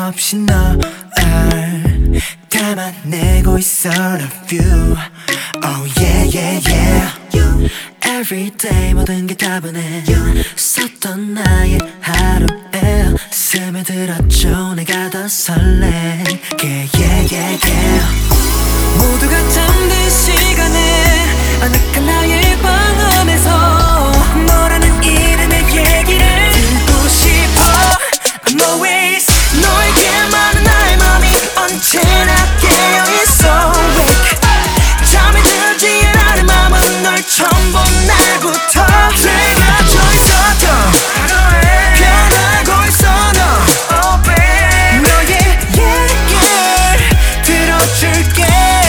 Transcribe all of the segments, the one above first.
없이 널 담아내고 있어. Love you. Oh yeah yeah yeah. Every day 모든 게 다 변해. 섰던 나의 하루에 스며들었죠. 내가 더 설레게. Yeah yeah yeah. 모두가 잠든 시간에 아늑한 나의 방 안에서 너라는 이름의 얘기를 듣고 싶어. I'm always 너에게만 나의 맘이 언제나 깨어있어. Wake. 잠이 들지 않은 맘은 널 처음 본 날부터 내가 저 있어도 변하고 있어 너. Oh babe. 너의 얘기를 들어줄게.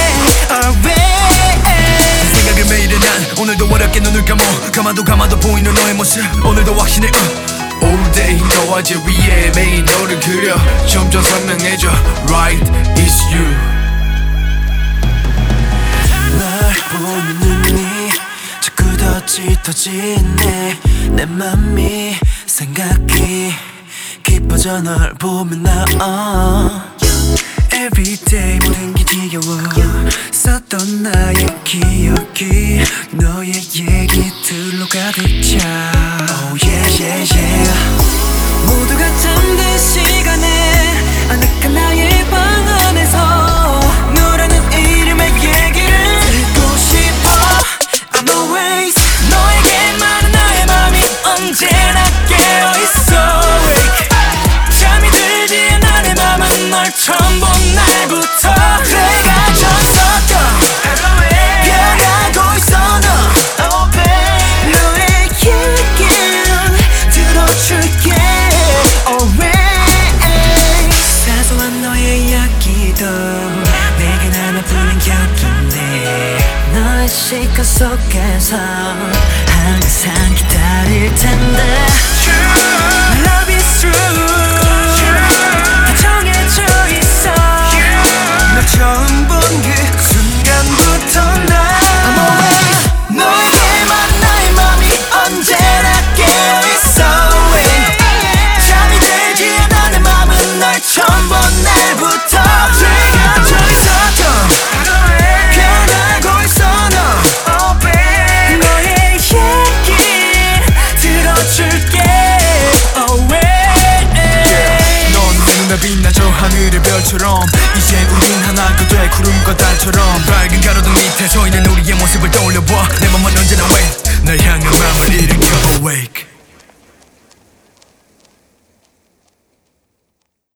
Always. 생각을 매일은 난 오늘도 어렵게 눈을 감아도 보이는 너의 모습 오늘도 확신해. All day 너와 제 위에 매일 너를 그려 점점 선명해져. Right, it's you. 널 보는 눈이 자꾸 더 짙어지네. 내 맘이 생각이 깊어져 널 보면 나 Everyday 모든 게 지겨워. 썼던 나의 기억이 너의 얘기들로 가득 차. Oh yeah yeah yeah. 모두가 잠든 시간에 아늑한 나의 방 안에서 너라는 이름의 얘기를 듣고 싶어. I'm always 너에게만 나의 맘이 언제나 깨어있어. 잠이 들지 않아 내 맘은 널 처음 본 날부터 내가 졌어도 변하고 있어 너. Oh babe. 너의 얘기를 들어줄게. Always. 사소한 너의 이야기도 내겐 하나뿐인 곁인데 너의 시간 속에서 항상 기다릴 텐데. Love is true. 다 정해져 있어. 널 처음 본 그 순간부터 난 I'm always 너에게만 나의 맘이 언제나 깨어있어. 잠이 들지 않아 내 맘은 널 처음 본 날부터 내가 저 있어도 변하고 있어 너. Oh babe. 너의 얘기 들어줄게. 빛나죠 하늘의 별처럼 이제 우린 하나가 돼 구름과 달처럼 밝은 가로등 밑에 서 있는 우리의 모습을 떠올려봐.